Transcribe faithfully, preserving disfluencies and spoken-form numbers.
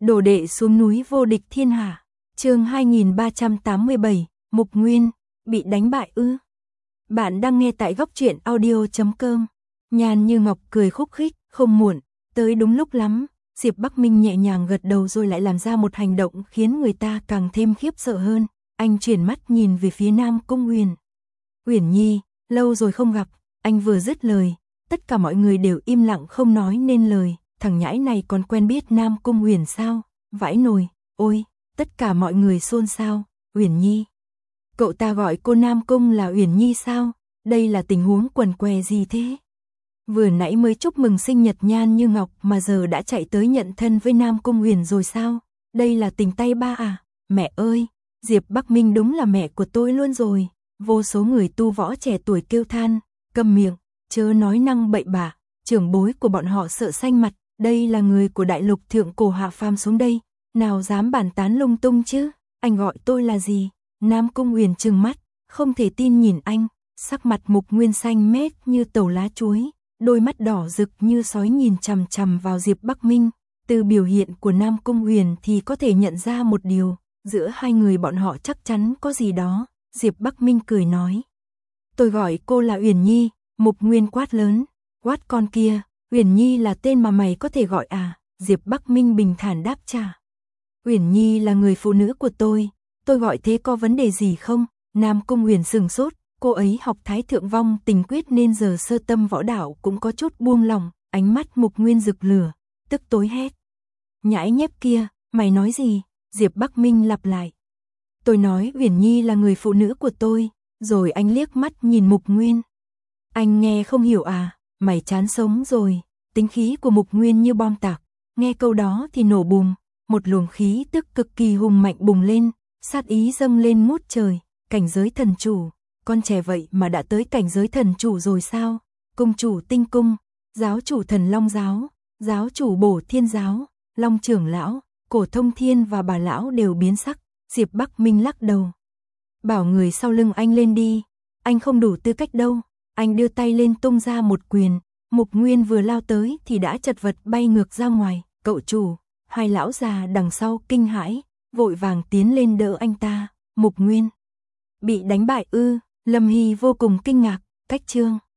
Đồ đệ xuống núi vô địch thiên hạ. Chương hai nghìn ba trăm tám mươi bảy, Mục Nguyên, bị đánh bại ư? Bạn đang nghe tại góc truyện audio chấm com. Nhan Như Ngọc cười khúc khích, không muộn, tới đúng lúc lắm. Diệp Bắc Minh nhẹ nhàng gật đầu rồi lại làm ra một hành động khiến người ta càng thêm khiếp sợ hơn. Anh chuyển mắt nhìn về phía Nam Cung Uyển. Uyển Nhi, lâu rồi không gặp. Anh vừa dứt lời, tất cả mọi người đều im lặng không nói nên lời. Thằng nhãi này còn quen biết Nam Cung Uyển sao? Vãi nồi, ôi, tất cả mọi người xôn xao. Uyển Nhi, cậu ta gọi cô Nam Cung là Uyển Nhi sao? Đây là tình huống quần què gì thế? Vừa nãy mới chúc mừng sinh nhật Nhan Như Ngọc mà giờ đã chạy tới nhận thân với Nam Cung Uyển rồi sao? Đây là tình tay ba à? Mẹ ơi, Diệp Bắc Minh đúng là mẹ của tôi luôn rồi. Vô số người tu võ trẻ tuổi kêu than, câm miệng, chớ nói năng bậy bạ. Trưởng bối của bọn họ sợ xanh mặt, đây là người của đại lục thượng cổ hạ phàm xuống đây, nào dám bàn tán lung tung chứ? Anh gọi tôi là gì? Nam Cung Uyển trừng mắt, không thể tin nhìn anh, sắc mặt Mục Nguyên xanh mét như tàu lá chuối, đôi mắt đỏ rực như sói nhìn chằm chằm vào Diệp Bắc Minh. Từ biểu hiện của Nam Cung Uyển thì có thể nhận ra một điều, giữa hai người bọn họ chắc chắn có gì đó. Diệp Bắc Minh cười nói, tôi gọi cô là Uyển Nhi. Mục Nguyên quát lớn, quát con kia, Uyển Nhi là tên mà mày có thể gọi à? Diệp Bắc Minh bình thản đáp trả, Uyển Nhi là người phụ nữ của tôi, tôi gọi thế có vấn đề gì không? Nam Cung Uyển sừng sốt, cô ấy học Thái Thượng Vong Tình Quyết nên giờ sơ tâm võ đạo cũng có chút buông lòng. Ánh mắt Mục Nguyên rực lửa, tức tối hét, nhãi nhép kia, mày nói gì? Diệp Bắc Minh lặp lại, tôi nói Uyển Nhi là người phụ nữ của tôi. Rồi anh liếc mắt nhìn Mục Nguyên, anh nghe không hiểu à? Mày chán sống rồi. Tính khí của Mục Nguyên như bom tạc, nghe câu đó thì nổ bùm, một luồng khí tức cực kỳ hùng mạnh bùng lên, sát ý dâng lên ngút trời. Cảnh giới thần chủ, con trẻ vậy mà đã tới cảnh giới thần chủ rồi sao? Cung chủ Tinh Cung, giáo chủ Thần Long giáo, giáo chủ Bổ Thiên giáo, Long trưởng lão, Cổ Thông Thiên và bà lão đều biến sắc. Diệp Bắc Minh lắc đầu, bảo người sau lưng anh lên đi, anh không đủ tư cách đâu. Anh đưa tay lên tung ra một quyền, Mục Nguyên vừa lao tới thì đã chật vật bay ngược ra ngoài. Cậu chủ, hai lão già đằng sau kinh hãi, vội vàng tiến lên đỡ anh ta. Mục Nguyên bị đánh bại ư? Lâm Hy vô cùng kinh ngạc. Cách chương